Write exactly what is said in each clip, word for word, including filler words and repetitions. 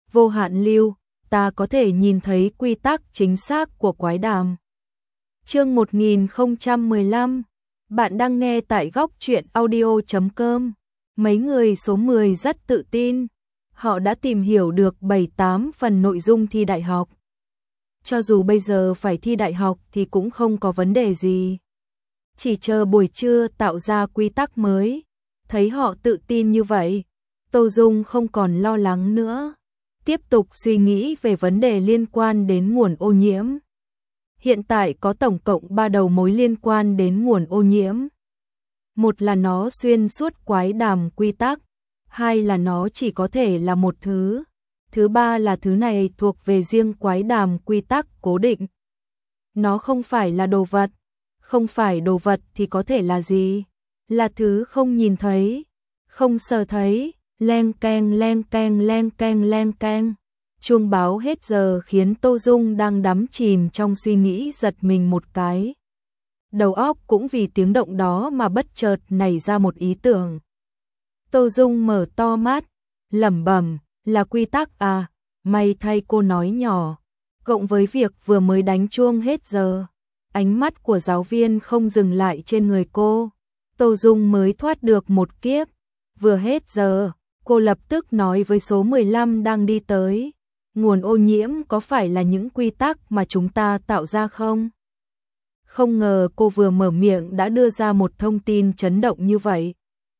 vô hạn lưu, ta có thể nhìn thấy quy tắc chính xác của quái đàm. Chương một nghìn không trăm mười lăm, bạn đang nghe tại góc truyện audio chấm com. Mấy người số mười rất tự tin, họ đã tìm hiểu được bảy tám phần nội dung thi đại học. Cho dù bây giờ phải thi đại học thì cũng không có vấn đề gì. Chỉ chờ buổi trưa tạo ra quy tắc mới. Thấy họ tự tin như vậy, Tô Dung không còn lo lắng nữa. Tiếp tục suy nghĩ về vấn đề liên quan đến nguồn ô nhiễm. Hiện tại có tổng cộng ba đầu mối liên quan đến nguồn ô nhiễm. Một là nó xuyên suốt quái đàm quy tắc, hai là nó chỉ có thể là một thứ, thứ ba là thứ này thuộc về riêng quái đàm quy tắc cố định. Nó không phải là đồ vật, không phải đồ vật thì có thể là gì? Là thứ không nhìn thấy, không sờ thấy. Leng keng leng keng leng keng leng keng. Chuông báo hết giờ khiến Tô Dung đang đắm chìm trong suy nghĩ giật mình một cái. Đầu óc cũng vì tiếng động đó mà bất chợt nảy ra một ý tưởng. Tô Dung mở to mắt, lẩm bẩm, là quy tắc à, may thay cô nói nhỏ. Cộng với việc vừa mới đánh chuông hết giờ, ánh mắt của giáo viên không dừng lại trên người cô. Tô Dung mới thoát được một kiếp, vừa hết giờ. Cô lập tức nói với số mười lăm đang đi tới, nguồn ô nhiễm có phải là những quy tắc mà chúng ta tạo ra không? Không ngờ cô vừa mở miệng đã đưa ra một thông tin chấn động như vậy.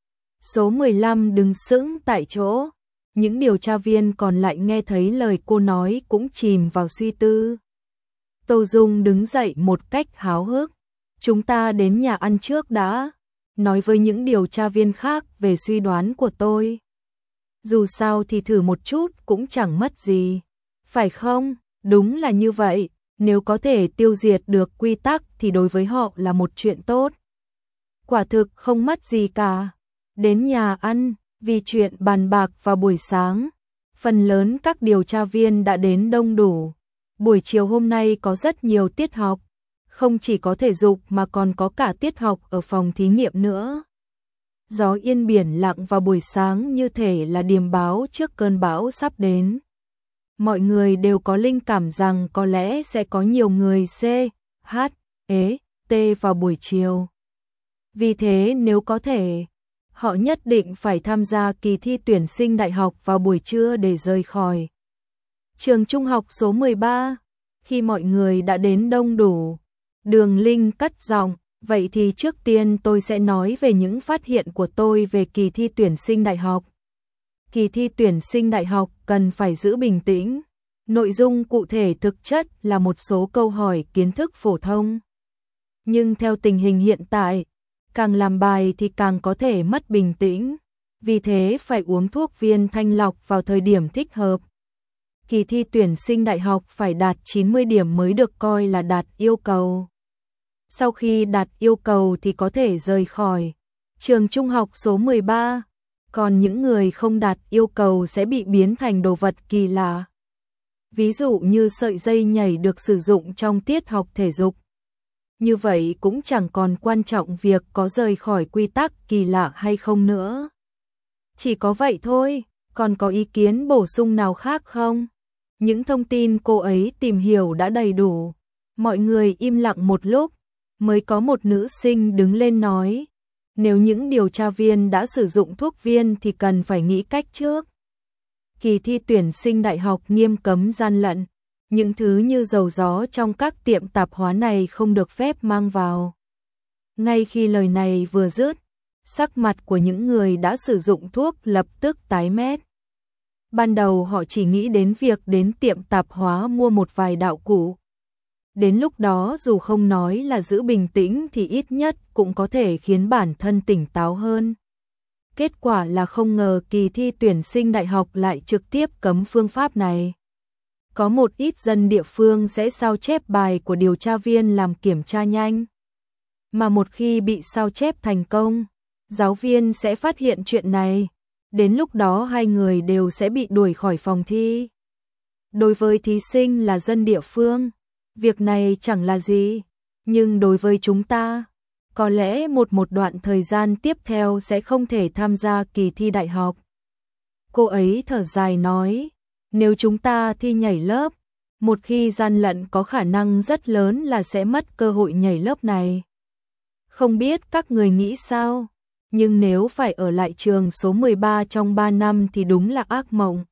Số mười lăm đứng sững tại chỗ, những điều tra viên còn lại nghe thấy lời cô nói cũng chìm vào suy tư. Tô Dung đứng dậy một cách háo hức, chúng ta đến nhà ăn trước đã, nói với những điều tra viên khác về suy đoán của tôi. Dù sao thì thử một chút cũng chẳng mất gì, phải không? Đúng là như vậy, nếu có thể tiêu diệt được quy tắc thì đối với họ là một chuyện tốt. Quả thực không mất gì cả. Đến nhà ăn, vì chuyện bàn bạc vào buổi sáng, phần lớn các điều tra viên đã đến đông đủ. Buổi chiều hôm nay có rất nhiều tiết học, không chỉ có thể dục mà còn có cả tiết học ở phòng thí nghiệm nữa. Gió yên biển lặng vào buổi sáng như thể là điềm báo trước cơn bão sắp đến. Mọi người đều có linh cảm rằng có lẽ sẽ có nhiều người C, H, E, T vào buổi chiều. Vì thế nếu có thể, họ nhất định phải tham gia kỳ thi tuyển sinh đại học vào buổi trưa để rời khỏi trường trung học số mười ba. Khi mọi người đã đến đông đủ, Đường Linh cất giọng. Vậy thì trước tiên tôi sẽ nói về những phát hiện của tôi về kỳ thi tuyển sinh đại học. Kỳ thi tuyển sinh đại học cần phải giữ bình tĩnh. Nội dung cụ thể thực chất là một số câu hỏi kiến thức phổ thông. Nhưng theo tình hình hiện tại, càng làm bài thì càng có thể mất bình tĩnh. Vì thế phải uống thuốc viên thanh lọc vào thời điểm thích hợp. Kỳ thi tuyển sinh đại học phải đạt chín mươi điểm mới được coi là đạt yêu cầu. Sau khi đạt yêu cầu thì có thể rời khỏi trường trung học số mười ba, còn những người không đạt yêu cầu sẽ bị biến thành đồ vật kỳ lạ. Ví dụ như sợi dây nhảy được sử dụng trong tiết học thể dục. Như vậy cũng chẳng còn quan trọng việc có rời khỏi quy tắc kỳ lạ hay không nữa. Chỉ có vậy thôi, còn có ý kiến bổ sung nào khác không? Những thông tin cô ấy tìm hiểu đã đầy đủ. Mọi người im lặng một lúc. Mới có một nữ sinh đứng lên nói, nếu những điều tra viên đã sử dụng thuốc viên thì cần phải nghĩ cách trước. Kỳ thi tuyển sinh đại học nghiêm cấm gian lận, những thứ như dầu gió trong các tiệm tạp hóa này không được phép mang vào. Ngay khi lời này vừa dứt, sắc mặt của những người đã sử dụng thuốc lập tức tái mét. Ban đầu họ chỉ nghĩ đến việc đến tiệm tạp hóa mua một vài đạo cụ. Đến lúc đó dù không nói là giữ bình tĩnh thì ít nhất cũng có thể khiến bản thân tỉnh táo hơn. Kết quả là không ngờ kỳ thi tuyển sinh đại học lại trực tiếp cấm phương pháp này. Có một ít dân địa phương sẽ sao chép bài của điều tra viên làm kiểm tra nhanh. Mà một khi bị sao chép thành công, giáo viên sẽ phát hiện chuyện này. Đến lúc đó hai người đều sẽ bị đuổi khỏi phòng thi. Đối với thí sinh là dân địa phương, việc này chẳng là gì, nhưng đối với chúng ta, có lẽ một một đoạn thời gian tiếp theo sẽ không thể tham gia kỳ thi đại học. Cô ấy thở dài nói, Nếu chúng ta thi nhảy lớp, một khi gian lận có khả năng rất lớn là sẽ mất cơ hội nhảy lớp này. Không biết các người nghĩ sao, nhưng nếu phải ở lại trường số mười ba trong ba năm thì đúng là ác mộng.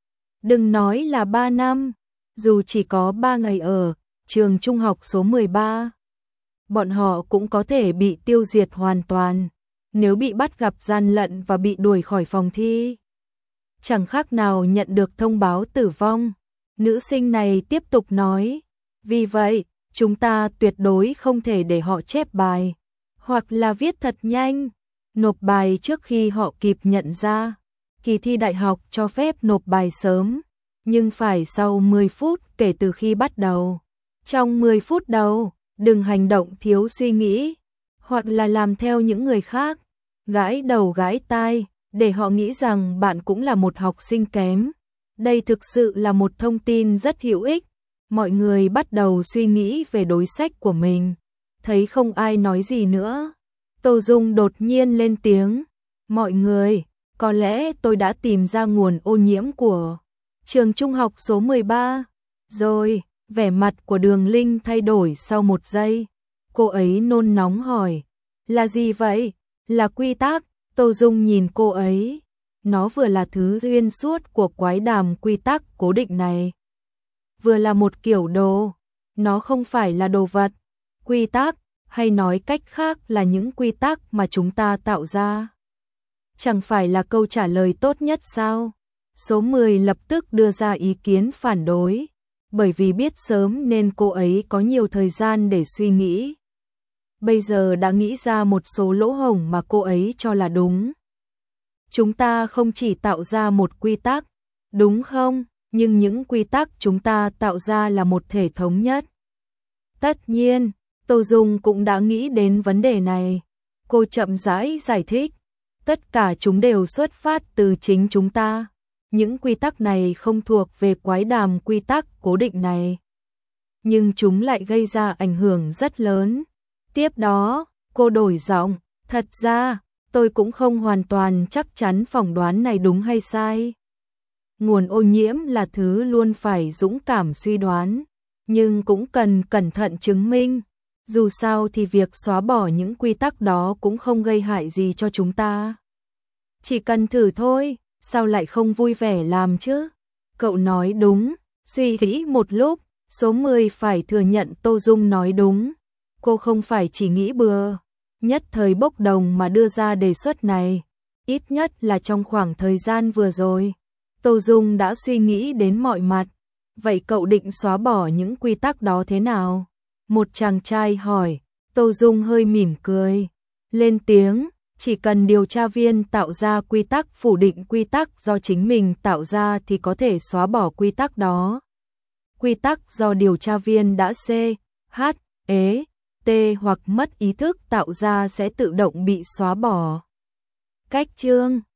Đừng nói là ba năm, dù chỉ có ba ngày ở trường trung học số mười ba, bọn họ cũng có thể bị tiêu diệt hoàn toàn. Nếu bị bắt gặp gian lận và bị đuổi khỏi phòng thi, chẳng khác nào nhận được thông báo tử vong. Nữ sinh này tiếp tục nói, vì vậy, chúng ta tuyệt đối không thể để họ chép bài, hoặc là viết thật nhanh, nộp bài trước khi họ kịp nhận ra. Kỳ thi đại học cho phép nộp bài sớm, nhưng phải sau mười phút kể từ khi bắt đầu. Trong mười phút đầu, đừng hành động thiếu suy nghĩ, hoặc là làm theo những người khác, gãi đầu gãi tai, để họ nghĩ rằng bạn cũng là một học sinh kém. Đây thực sự là một thông tin rất hữu ích. Mọi người bắt đầu suy nghĩ về đối sách của mình. Thấy không ai nói gì nữa, Tô Dung đột nhiên lên tiếng. Mọi người, có lẽ tôi đã tìm ra nguồn ô nhiễm của trường trung học số mười ba. Rồi, vẻ mặt của Đường Linh thay đổi sau một giây. Cô ấy nôn nóng hỏi, là gì vậy? Là quy tắc. Tô Dung nhìn cô ấy. Nó vừa là thứ xuyên suốt của quái đàm quy tắc cố định này, vừa là một kiểu đồ. Nó không phải là đồ vật. Quy tắc, hay nói cách khác là những quy tắc mà chúng ta tạo ra, chẳng phải là câu trả lời tốt nhất sao? Số mười lập tức đưa ra ý kiến phản đối, bởi vì biết sớm nên cô ấy có nhiều thời gian để suy nghĩ. Bây giờ đã nghĩ ra một số lỗ hổng mà cô ấy cho là đúng. Chúng ta không chỉ tạo ra một quy tắc, đúng không? Nhưng những quy tắc chúng ta tạo ra là một thể thống nhất. Tất nhiên, Tô Dung cũng đã nghĩ đến vấn đề này. Cô chậm rãi giải thích, tất cả chúng đều xuất phát từ chính chúng ta. Những quy tắc này không thuộc về quái đàm quy tắc cố định này, nhưng chúng lại gây ra ảnh hưởng rất lớn. Tiếp đó, cô đổi giọng, thật ra, tôi cũng không hoàn toàn chắc chắn phỏng đoán này đúng hay sai. Nguồn ô nhiễm là thứ luôn phải dũng cảm suy đoán, nhưng cũng cần cẩn thận chứng minh. Dù sao thì việc xóa bỏ những quy tắc đó cũng không gây hại gì cho chúng ta. Chỉ cần thử thôi, sao lại không vui vẻ làm chứ? Cậu nói đúng. Suy nghĩ một lúc, số mười phải thừa nhận Tô Dung nói đúng. Cô không phải chỉ nghĩ bừa, nhất thời bốc đồng mà đưa ra đề xuất này. Ít nhất là trong khoảng thời gian vừa rồi, Tô Dung đã suy nghĩ đến mọi mặt. Vậy cậu định xóa bỏ những quy tắc đó thế nào? Một chàng trai hỏi. Tô Dung hơi mỉm cười, lên tiếng, chỉ cần điều tra viên tạo ra quy tắc phủ định quy tắc do chính mình tạo ra thì có thể xóa bỏ quy tắc đó. Quy tắc do điều tra viên đã C, H, E, T hoặc mất ý thức tạo ra sẽ tự động bị xóa bỏ. Cách chương